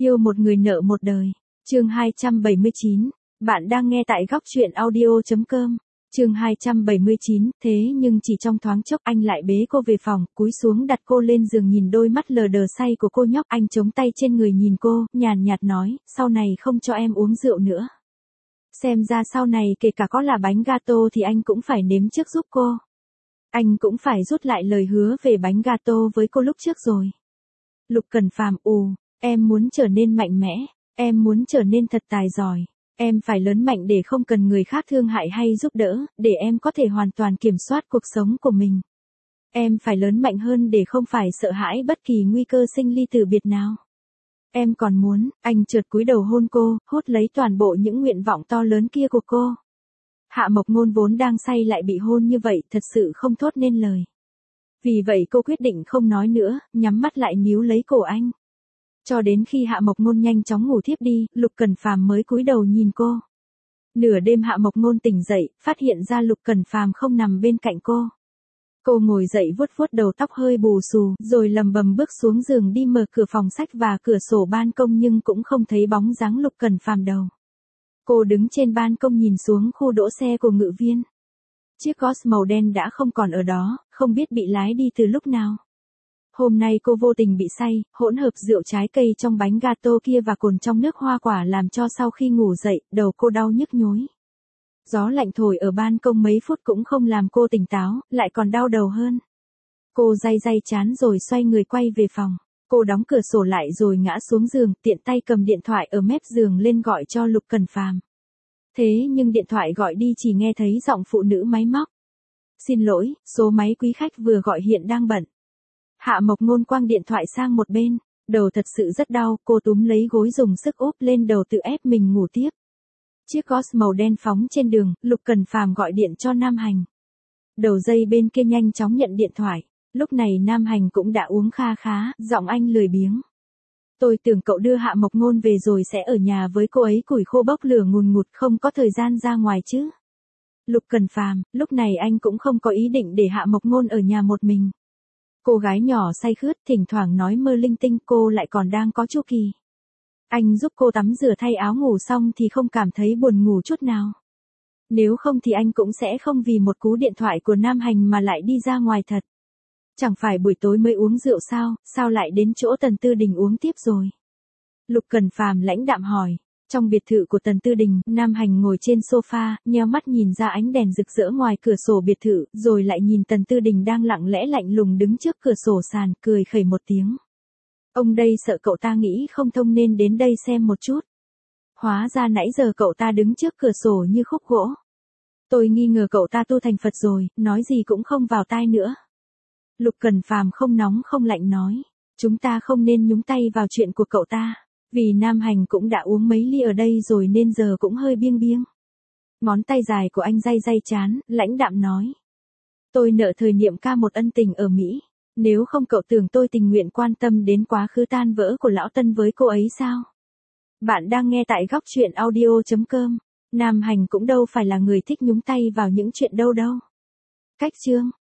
Yêu một người nợ một đời. Chương 279. Bạn đang nghe tại góc truyện audio.com. Chương 279. Thế nhưng chỉ trong thoáng chốc anh lại bế cô về phòng, cúi xuống đặt cô lên giường, nhìn đôi mắt lờ đờ say của cô nhóc. Anh chống tay trên người nhìn cô, nhàn nhạt nói, sau này không cho em uống rượu nữa. Xem ra sau này kể cả có là bánh gato thì anh cũng phải nếm trước giúp cô. Anh cũng phải rút lại lời hứa về bánh gato với cô lúc trước rồi. Lục Cẩn Phàm: Em muốn trở nên mạnh mẽ, em muốn trở nên thật tài giỏi. Em phải lớn mạnh để không cần người khác thương hại hay giúp đỡ, để em có thể hoàn toàn kiểm soát cuộc sống của mình. Em phải lớn mạnh hơn để không phải sợ hãi bất kỳ nguy cơ sinh ly tử biệt nào. Em còn muốn, anh chợt cúi đầu hôn cô, hút lấy toàn bộ những nguyện vọng to lớn kia của cô. Hạ Mộc Ngôn vốn đang say lại bị hôn như vậy, thật sự không thốt nên lời. Vì vậy cô quyết định không nói nữa, nhắm mắt lại níu lấy cổ anh. Cho đến khi Hạ Mộc Ngôn nhanh chóng ngủ thiếp đi, Lục Cẩn Phàm mới cúi đầu nhìn cô. Nửa đêm Hạ Mộc Ngôn tỉnh dậy, phát hiện ra Lục Cẩn Phàm không nằm bên cạnh cô. Cô ngồi dậy vuốt vuốt đầu tóc hơi bù xù, rồi lầm bầm bước xuống giường đi mở cửa phòng sách và cửa sổ ban công nhưng cũng không thấy bóng dáng Lục Cẩn Phàm đâu. Cô đứng trên ban công nhìn xuống khu đỗ xe của Ngự Viên. Chiếc Golf màu đen đã không còn ở đó, không biết bị lái đi từ lúc nào. Hôm nay cô vô tình bị say, hỗn hợp rượu trái cây trong bánh gato kia và cồn trong nước hoa quả làm cho sau khi ngủ dậy, đầu cô đau nhức nhối. Gió lạnh thổi ở ban công mấy phút cũng không làm cô tỉnh táo, lại còn đau đầu hơn. Cô day day chán rồi xoay người quay về phòng. Cô đóng cửa sổ lại rồi ngã xuống giường, tiện tay cầm điện thoại ở mép giường lên gọi cho Lục Cẩn Phàm. Thế nhưng điện thoại gọi đi chỉ nghe thấy giọng phụ nữ máy móc. Xin lỗi, số máy quý khách vừa gọi hiện đang bận. Hạ Mộc Ngôn quăng điện thoại sang một bên, đầu thật sự rất đau, cô túm lấy gối dùng sức úp lên đầu tự ép mình ngủ tiếp. Chiếc Golf màu đen phóng trên đường, Lục Cẩn Phàm gọi điện cho Nam Hành. Đầu dây bên kia nhanh chóng nhận điện thoại, lúc này Nam Hành cũng đã uống kha khá, giọng anh lười biếng. Tôi tưởng cậu đưa Hạ Mộc Ngôn về rồi sẽ ở nhà với cô ấy củi khô bốc lửa ngùn ngụt, không có thời gian ra ngoài chứ. Lục Cẩn Phàm, lúc này anh cũng không có ý định để Hạ Mộc Ngôn ở nhà một mình. Cô gái nhỏ say khướt thỉnh thoảng nói mơ linh tinh, cô lại còn đang có chu kỳ. Anh giúp cô tắm rửa thay áo ngủ xong thì không cảm thấy buồn ngủ chút nào. Nếu không thì anh cũng sẽ không vì một cú điện thoại của Nam Hành mà lại đi ra ngoài thật. Chẳng phải buổi tối mới uống rượu sao lại đến chỗ Tần Tư Đình uống tiếp rồi? Lục Cẩn Phàm lãnh đạm hỏi. Trong biệt thự của Tần Tư Đình, Nam Hành ngồi trên sofa, nheo mắt nhìn ra ánh đèn rực rỡ ngoài cửa sổ biệt thự, rồi lại nhìn Tần Tư Đình đang lặng lẽ lạnh lùng đứng trước cửa sổ sàn, cười khẩy một tiếng. Ông đây sợ cậu ta nghĩ không thông nên đến đây xem một chút. Hóa ra nãy giờ cậu ta đứng trước cửa sổ như khúc gỗ. Tôi nghi ngờ cậu ta tu thành Phật rồi, nói gì cũng không vào tai nữa. Lục Cẩn Phàm không nóng không lạnh nói, chúng ta không nên nhúng tay vào chuyện của cậu ta. Vì Nam Hành cũng đã uống mấy ly ở đây rồi nên giờ cũng hơi biêng biêng. Ngón tay dài của anh day day chán, lãnh đạm nói. Tôi nợ thời niệm ca một ân tình ở Mỹ. Nếu không cậu tưởng tôi tình nguyện quan tâm đến quá khứ tan vỡ của lão Tân với cô ấy sao? Bạn đang nghe tại góc truyện audio.com. Nam Hành cũng đâu phải là người thích nhúng tay vào những chuyện đâu. Cách chương.